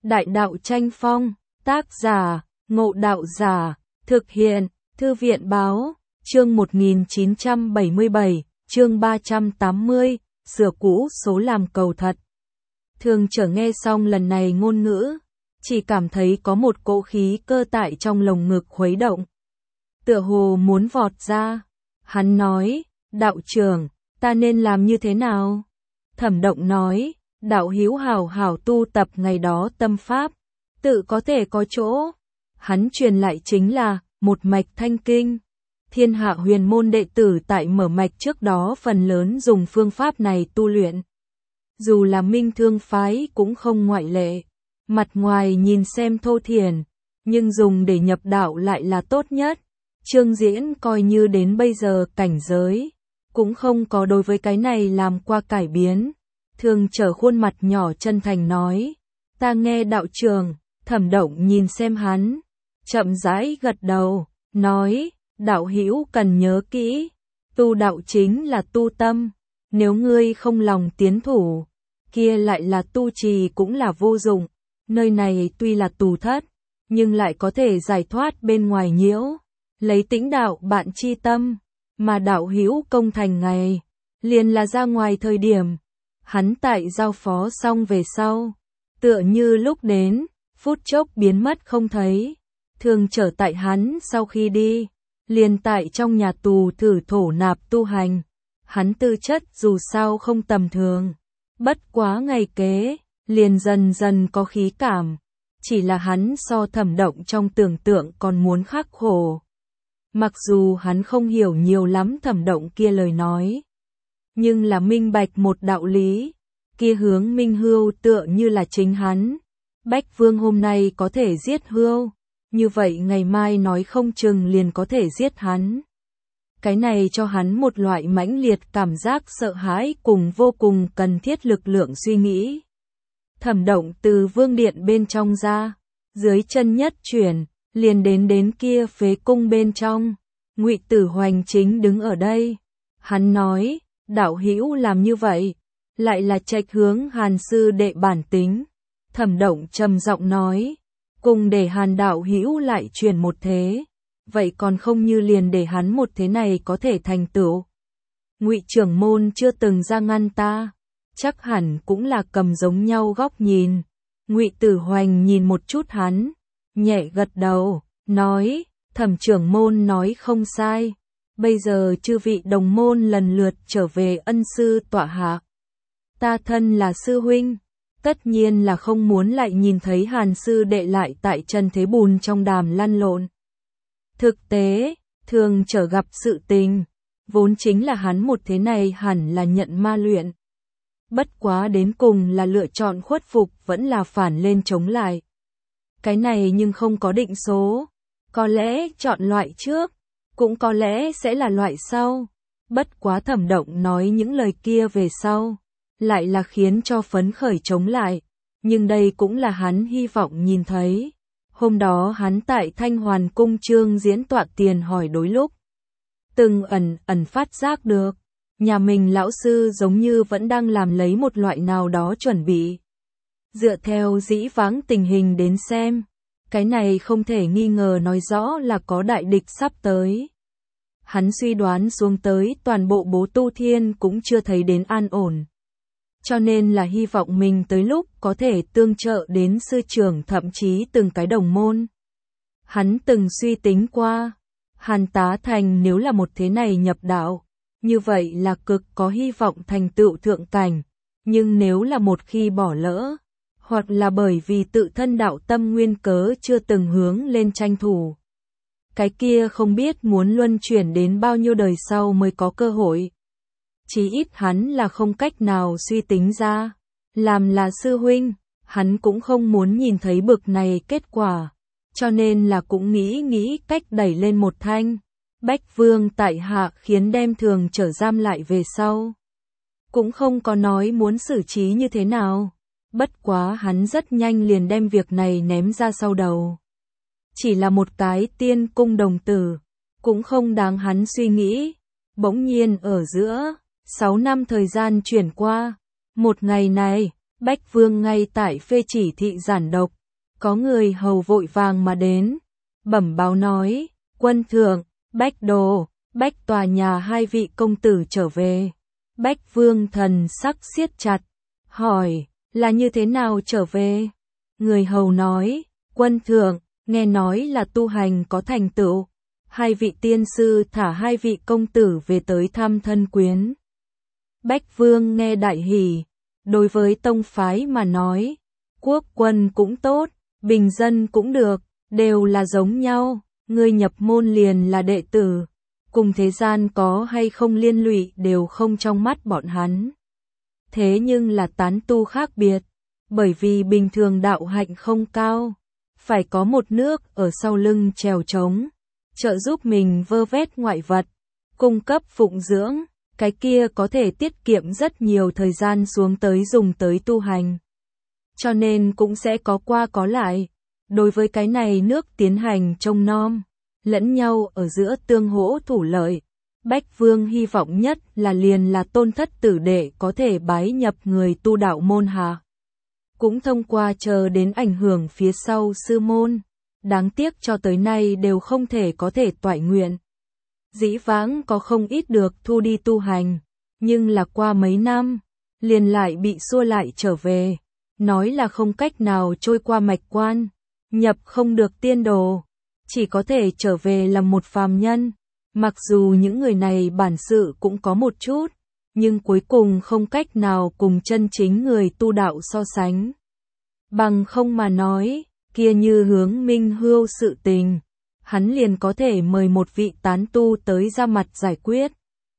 Đại đạo tranh phong, tác giả, Ngộ Đạo Giả, thực hiện, Thư viện báo, chương 1977, chương 380, sửa cũ số làm cầu thật. Thường Trở nghe xong lần này ngôn ngữ, chỉ cảm thấy có một cỗ khí cơ tại trong lồng ngực khuấy động. Tựa hồ muốn vọt ra. Hắn nói, đạo trưởng, ta nên làm như thế nào? Thẩm Động nói, đạo hữu hảo hảo tu tập ngày đó tâm pháp, tự có thể có chỗ. Hắn truyền lại chính là, một mạch thanh kinh. Thiên hạ huyền môn đệ tử tại mở mạch trước đó phần lớn dùng phương pháp này tu luyện. Dù là Minh Thương phái cũng không ngoại lệ. Mặt ngoài nhìn xem thô thiển, nhưng dùng để nhập đạo lại là tốt nhất. Trương Diễn coi như đến bây giờ cảnh giới, cũng không có đối với cái này làm qua cải biến. Thường Trở khuôn mặt nhỏ chân thành nói, ta nghe đạo trưởng. Thẩm Động nhìn xem hắn, chậm rãi gật đầu, nói, đạo hữu cần nhớ kỹ, tu đạo chính là tu tâm, nếu ngươi không lòng tiến thủ, kia lại là tu trì cũng là vô dụng. Nơi này tuy là tù thất, nhưng lại có thể giải thoát bên ngoài nhiễu, lấy tĩnh đạo bạn chi tâm, mà đạo hữu công thành ngày, liền là ra ngoài thời điểm. Hắn tại giao phó xong về sau, tựa như lúc đến, phút chốc biến mất không thấy. Thường Trở tại hắn sau khi đi, liền tại trong nhà tù thử thổ nạp tu hành. Hắn tư chất dù sao không tầm thường, bất quá ngày kế, liền dần dần có khí cảm. Chỉ là hắn so Thẩm Động trong tưởng tượng còn muốn khắc khổ. Mặc dù hắn không hiểu nhiều lắm Thẩm Động kia lời nói, nhưng là minh bạch một đạo lý, kia hướng Minh Hưu tựa như là chính hắn. Bách Vương hôm nay có thể giết Hưu, như vậy ngày mai nói không chừng liền có thể giết hắn. Cái này cho hắn một loại mãnh liệt cảm giác sợ hãi cùng vô cùng cần thiết lực lượng suy nghĩ. Thẩm Động từ vương điện bên trong ra, dưới chân nhất chuyển, liền đến kia phế cung bên trong. Ngụy Tử Hoành chính đứng ở đây. Hắn nói, đạo hữu làm như vậy, lại là trạch hướng Hàn sư đệ bản tính. Thẩm Động trầm giọng nói, cùng để Hàn đạo hữu lại truyền một thế, vậy còn không như liền để hắn một thế này có thể thành tựu. Ngụy trưởng môn chưa từng ra ngăn ta, chắc hẳn cũng là cầm giống nhau góc nhìn. Ngụy Tử Hoành nhìn một chút hắn, nhẹ gật đầu, nói, Thẩm trưởng môn nói không sai. Bây giờ chư vị đồng môn lần lượt trở về ân sư tọa hạ. Ta thân là sư huynh, tất nhiên là không muốn lại nhìn thấy Hàn sư đệ lại tại chân thế bùn trong đàm lăn lộn. Thực tế, Thường Trở gặp sự tình, vốn chính là hắn một thế này hẳn là nhận ma luyện. Bất quá đến cùng là lựa chọn khuất phục vẫn là phản lên chống lại. Cái này nhưng không có định số, có lẽ chọn loại trước, cũng có lẽ sẽ là loại sau. Bất quá Thẩm Động nói những lời kia về sau, lại là khiến cho phấn khởi chống lại, nhưng đây cũng là hắn hy vọng nhìn thấy. Hôm đó hắn tại Thanh Hoàn cung Trương Diễn tọa tiền hỏi đối lúc, từng ẩn phát giác được, nhà mình lão sư giống như vẫn đang làm lấy một loại nào đó chuẩn bị. Dựa theo dĩ vãng tình hình đến xem, cái này không thể nghi ngờ nói rõ là có đại địch sắp tới. Hắn suy đoán xuống tới toàn bộ Bố Tu Thiên cũng chưa thấy đến an ổn. Cho nên là hy vọng mình tới lúc có thể tương trợ đến sư trưởng thậm chí từng cái đồng môn. Hắn từng suy tính qua, Hàn Tá Thành nếu là một thế này nhập đạo, như vậy là cực có hy vọng thành tựu thượng cảnh. Nhưng nếu là một khi bỏ lỡ, hoặc là bởi vì tự thân đạo tâm nguyên cớ chưa từng hướng lên tranh thủ, cái kia không biết muốn luân chuyển đến bao nhiêu đời sau mới có cơ hội. Chí ít hắn là không cách nào suy tính ra. Làm là sư huynh, hắn cũng không muốn nhìn thấy bực này kết quả. Cho nên là cũng nghĩ cách đẩy lên một thanh. Bách Vương tại hạ khiến đem Thường Trở giam lại về sau. Cũng không có nói muốn xử trí như thế nào. Bất quá hắn rất nhanh liền đem việc này ném ra sau đầu. Chỉ là một cái tiên cung đồng tử, cũng không đáng hắn suy nghĩ. Bỗng nhiên ở giữa, 6 năm thời gian chuyển qua, một ngày này, Bách Vương ngay tại phê chỉ thị giản độc, có người hầu vội vàng mà đến, bẩm báo nói, quân thượng, Bách Đồ, Bách tòa nhà hai vị công tử trở về. Bách Vương thần sắc siết chặt, hỏi, là như thế nào trở về? Người hầu nói, quân thượng, nghe nói là tu hành có thành tựu, hai vị tiên sư thả hai vị công tử về tới thăm thân quyến. Bách Vương nghe đại hỉ, đối với tông phái mà nói, quốc quân cũng tốt, bình dân cũng được, đều là giống nhau, người nhập môn liền là đệ tử, cùng thế gian có hay không liên lụy đều không trong mắt bọn hắn. Thế nhưng là tán tu khác biệt, bởi vì bình thường đạo hạnh không cao, phải có một nước ở sau lưng trèo trống, trợ giúp mình vơ vét ngoại vật, cung cấp phụng dưỡng, cái kia có thể tiết kiệm rất nhiều thời gian xuống tới dùng tới tu hành. Cho nên cũng sẽ có qua có lại, đối với cái này nước tiến hành trông nom, lẫn nhau ở giữa tương hỗ thủ lợi. Bách Vương hy vọng nhất là liền là tôn thất tử đệ có thể bái nhập người tu đạo môn hạ. Cũng thông qua chờ đến ảnh hưởng phía sau sư môn, đáng tiếc cho tới nay đều không thể có thể toại nguyện. Dĩ vãng có không ít được thu đi tu hành, nhưng là qua mấy năm, liền lại bị xua lại trở về, nói là không cách nào trôi qua mạch quan, nhập không được tiên đồ, chỉ có thể trở về làm một phàm nhân. Mặc dù những người này bản sự cũng có một chút, nhưng cuối cùng không cách nào cùng chân chính người tu đạo so sánh. Bằng không mà nói, kia như Hướng Minh Hưu sự tình, hắn liền có thể mời một vị tán tu tới ra mặt giải quyết.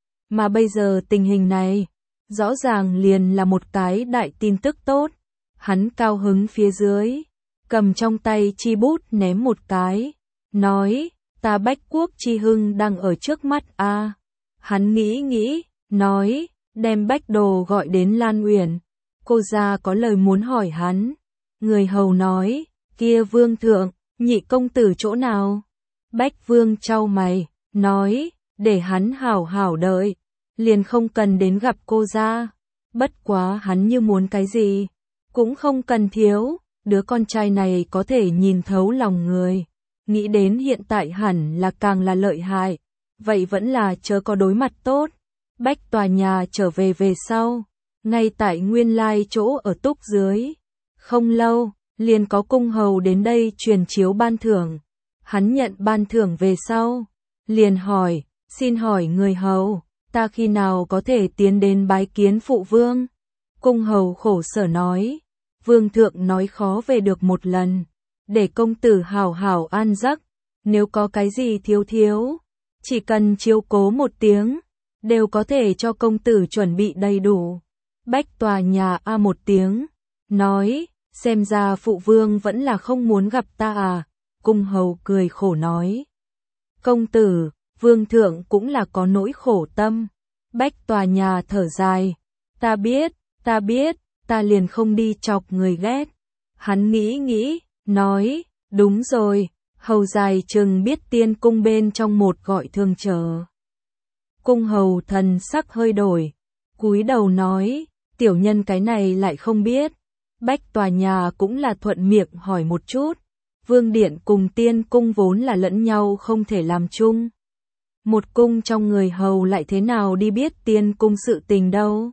Mà bây giờ tình hình này, rõ ràng liền là một cái đại tin tức tốt. Hắn cao hứng phía dưới, cầm trong tay chi bút ném một cái, nói, ta Bách Quốc chi hưng đang ở trước mắt a. Hắn nghĩ, nói, đem Bách Đồ gọi đến Lan Uyển. Cô gia có lời muốn hỏi hắn. Người hầu nói, kia vương thượng, nhị công tử chỗ nào? Bách Vương chau mày, nói, để hắn hảo hảo đợi, liền không cần đến gặp cô gia. Bất quá hắn như muốn cái gì, cũng không cần thiếu, đứa con trai này có thể nhìn thấu lòng người. Nghĩ đến hiện tại hẳn là càng là lợi hại, vậy vẫn là chớ có đối mặt tốt. Bách tòa nhà trở về sau, ngay tại nguyên lai chỗ ở túc dưới. Không lâu, liền có cung hầu đến đây truyền chiếu ban thưởng. Hắn nhận ban thưởng về sau, liền hỏi, xin hỏi người hầu, ta khi nào có thể tiến đến bái kiến phụ vương? Cung hầu khổ sở nói, vương thượng nói khó về được một lần, để công tử hảo hảo an giấc, nếu có cái gì thiếu, chỉ cần chiếu cố một tiếng, đều có thể cho công tử chuẩn bị đầy đủ. Bách tòa nhà a một tiếng, nói, xem ra phụ vương vẫn là không muốn gặp ta à. Cung hầu cười khổ nói, công tử, vương thượng cũng là có nỗi khổ tâm. Bách tòa nhà thở dài, ta biết, ta liền không đi chọc người ghét. Hắn nghĩ, nói, đúng rồi, hầu dài chừng biết tiên cung bên trong một gọi thường chờ. Cung hầu thần sắc hơi đổi, cúi đầu nói, tiểu nhân cái này lại không biết. Bách tòa nhà cũng là thuận miệng hỏi một chút, vương điện cùng tiên cung vốn là lẫn nhau không thể làm chung. Một cung trong người hầu lại thế nào đi biết tiên cung sự tình đâu.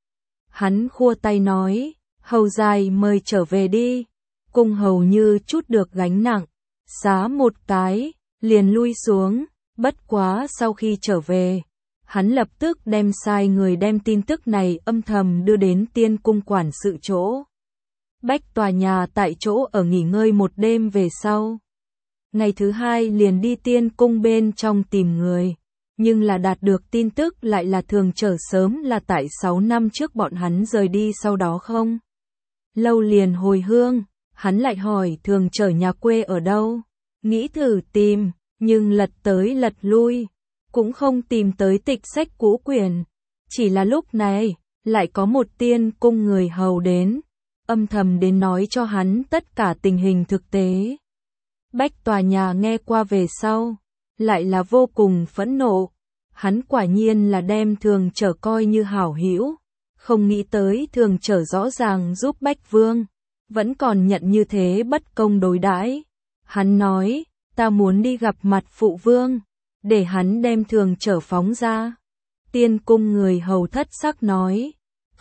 Hắn khua tay nói, hầu dài mời trở về đi. Cung hầu như chút được gánh nặng, xá một cái, liền lui xuống. Bất quá sau khi trở về, hắn lập tức đem sai người đem tin tức này âm thầm đưa đến tiên cung quản sự chỗ. Bách tòa nhà tại chỗ ở nghỉ ngơi một đêm về sau. Ngày thứ hai liền đi tiên cung bên trong tìm người, nhưng là đạt được tin tức lại là thường trở sớm là tại 6 năm trước bọn hắn rời đi sau đó không. Lâu liền hồi hương, hắn lại hỏi thường trở nhà quê ở đâu, nghĩ thử tìm, nhưng lật tới lật lui, cũng không tìm tới tịch sách cũ quyển. Chỉ là lúc này, lại có một tiên cung người hầu đến, âm thầm đến nói cho hắn tất cả tình hình thực tế. Bách tòa nhà nghe qua về sau, lại là vô cùng phẫn nộ. Hắn quả nhiên là đem thường trở coi như hảo hữu, Không nghĩ tới Thường Trở rõ ràng giúp Bách Vương, vẫn còn nhận như thế bất công đối đãi. Hắn nói, ta muốn đi gặp mặt phụ vương, để hắn đem Thường Trở phóng ra. Tiên cung người hầu thất sắc nói,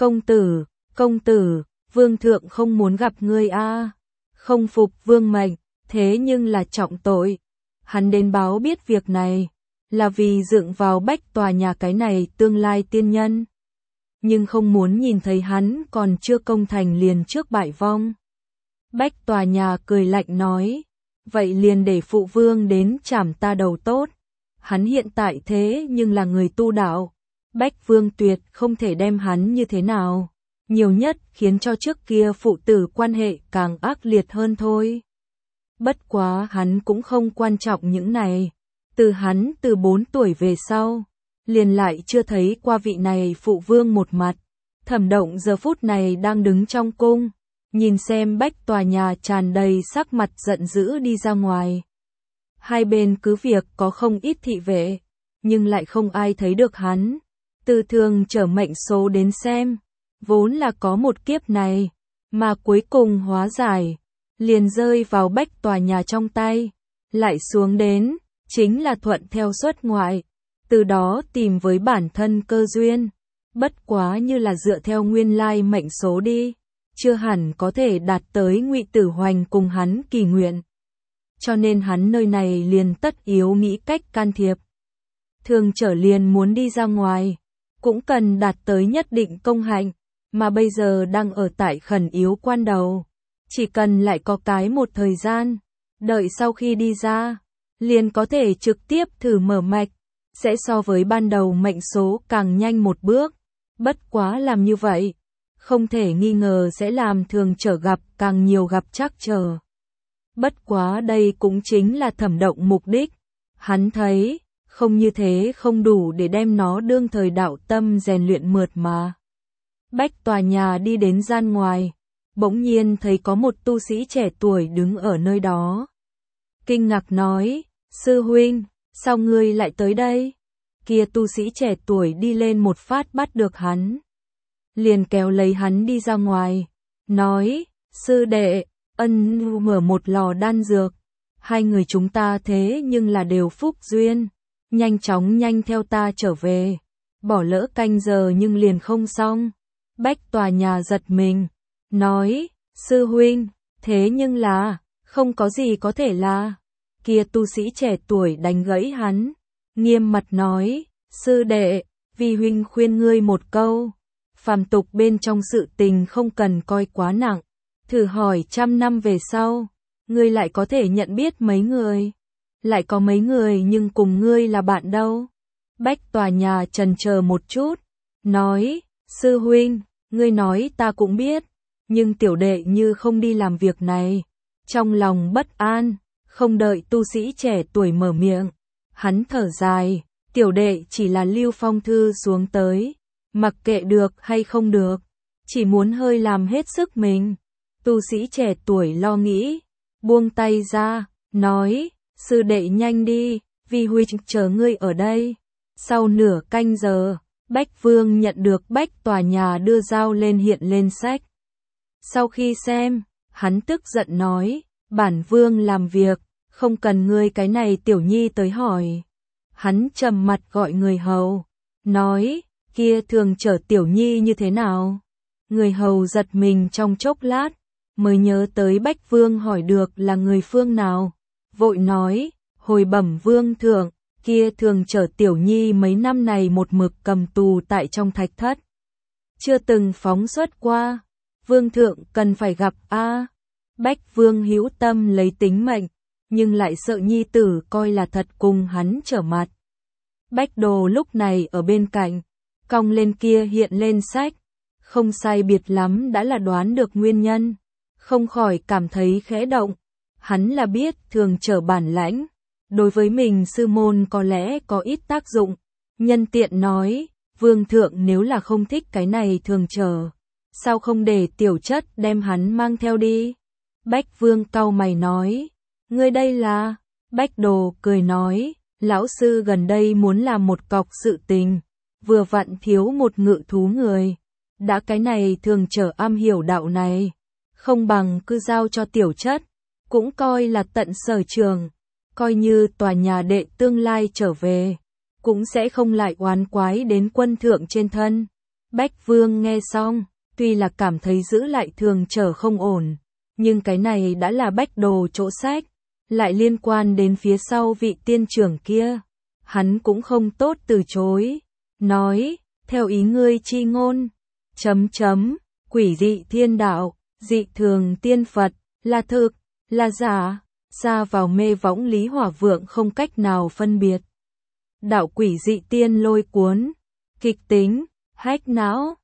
công tử, vương thượng không muốn gặp ngươi a, không phục vương mệnh, thế nhưng là trọng tội. Hắn đến báo biết việc này, là vì dựng vào Bách tòa nhà cái này tương lai tiên nhân. Nhưng không muốn nhìn thấy hắn còn chưa công thành liền trước bại vong. Bách tòa nhà cười lạnh nói, vậy liền để phụ vương đến chảm ta đầu tốt. Hắn hiện tại thế nhưng là người tu đạo, Bách Vương tuyệt không thể đem hắn như thế nào, nhiều nhất khiến cho trước kia phụ tử quan hệ càng ác liệt hơn thôi. Bất quá hắn cũng không quan trọng những này, hắn từ 4 tuổi về sau, liền lại chưa thấy qua vị này phụ vương một mặt. Thẩm Động giờ phút này đang đứng trong cung, nhìn xem Bách tòa nhà tràn đầy sắc mặt giận dữ đi ra ngoài. Hai bên cứ việc có không ít thị vệ, nhưng lại không ai thấy được hắn. Từ Thường Trở mệnh số đến xem, vốn là có một kiếp này, mà cuối cùng hóa giải, liền rơi vào Bách tòa nhà trong tay, lại xuống đến, chính là thuận theo xuất ngoại, từ đó tìm với bản thân cơ duyên. Bất quá như là dựa theo nguyên lai mệnh số đi, chưa hẳn có thể đạt tới Ngụy Tử Hoành cùng hắn kỳ nguyện. Cho nên hắn nơi này liền tất yếu nghĩ cách can thiệp. Thường Trở liền muốn đi ra ngoài, cũng cần đạt tới nhất định công hạnh, mà bây giờ đang ở tại khẩn yếu quan đầu. Chỉ cần lại có cái một thời gian, đợi sau khi đi ra, liền có thể trực tiếp thử mở mạch, sẽ so với ban đầu mệnh số càng nhanh một bước. Bất quá làm như vậy, không thể nghi ngờ sẽ làm Thường Trở gặp càng nhiều gặp trắc trở. Bất quá đây cũng chính là Thẩm Động mục đích. Hắn thấy, không như thế không đủ để đem nó đương thời đạo tâm rèn luyện mượt mà. Bách tòa nhà đi đến gian ngoài, bỗng nhiên thấy có một tu sĩ trẻ tuổi đứng ở nơi đó. Kinh ngạc nói, sư huynh, sao ngươi lại tới đây? Kia tu sĩ trẻ tuổi đi lên một phát bắt được hắn, liền kéo lấy hắn đi ra ngoài, nói, sư đệ, mở một lò đan dược, hai người chúng ta thế nhưng là đều phúc duyên, nhanh theo ta trở về, bỏ lỡ canh giờ nhưng liền không xong. Bách tòa nhà giật mình, nói, sư huynh, thế nhưng là, không có gì có thể là. Kia tu sĩ trẻ tuổi đánh gãy hắn, nghiêm mặt nói, sư đệ, vi huynh khuyên ngươi một câu, phàm tục bên trong sự tình không cần coi quá nặng, thử hỏi 100 năm về sau, ngươi lại có thể nhận biết mấy người, lại có mấy người nhưng cùng ngươi là bạn đâu. Bách tòa nhà chần chờ một chút, nói, sư huynh, ngươi nói ta cũng biết, nhưng tiểu đệ như không đi làm việc này, trong lòng bất an. Không đợi tu sĩ trẻ tuổi mở miệng, hắn thở dài, tiểu đệ chỉ là lưu phong thư xuống tới, mặc kệ được hay không được, chỉ muốn hơi làm hết sức mình. Tu sĩ trẻ tuổi lo nghĩ, buông tay ra, nói, sư đệ nhanh đi, vi huynh chờ ngươi ở đây. Sau nửa canh giờ, Bách Vương nhận được Bách tòa nhà đưa dao lên hiện lên sách. Sau khi xem, hắn tức giận nói, bản vương làm việc, không cần ngươi cái này tiểu nhi tới hỏi. Hắn trầm mặt gọi người hầu, nói, kia Thường Trở tiểu nhi như thế nào? Người hầu giật mình trong chốc lát, mới nhớ tới Bách Vương hỏi được là người phương nào. Vội nói, hồi bẩm vương thượng, kia Thường Trở tiểu nhi mấy năm này một mực cầm tù tại trong thạch thất, chưa từng phóng xuất qua, vương thượng cần phải gặp a. Bách Vương hữu tâm lấy tính mệnh, nhưng lại sợ nhi tử coi là thật cùng hắn trở mặt. Bách Đồ lúc này ở bên cạnh, cong lên kia hiện lên sách, không sai biệt lắm đã là đoán được nguyên nhân, không khỏi cảm thấy khẽ động. Hắn là biết Thường Trở bản lãnh, đối với mình sư môn có lẽ có ít tác dụng, nhân tiện nói, vương thượng nếu là không thích cái này Thường Trở, sao không để tiểu chất đem hắn mang theo đi? Bách Vương cau mày nói, ngươi đây là? Bách Đồ cười nói, lão sư gần đây muốn làm một cọc sự tình, vừa vặn thiếu một ngự thú người, Đã cái này thường trở am hiểu đạo này, không bằng cứ giao cho tiểu chất, cũng coi là tận sở trường, coi như tòa nhà đệ tương lai trở về, cũng sẽ không lại oán quái đến quân thượng trên thân. Bách Vương nghe xong, tuy là cảm thấy giữ lại thường trở không ổn, nhưng cái này đã là bách đồ chỗ sách, lại liên quan đến phía sau vị tiên trưởng kia. Hắn cũng không tốt từ chối, nói, theo ý ngươi chi ngôn, quỷ dị thiên đạo, dị thường tiên Phật, là thực, là giả, ra vào mê võng Lý Hỏa Vượng không cách nào phân biệt. Đạo quỷ dị tiên lôi cuốn, kịch tính, hách não,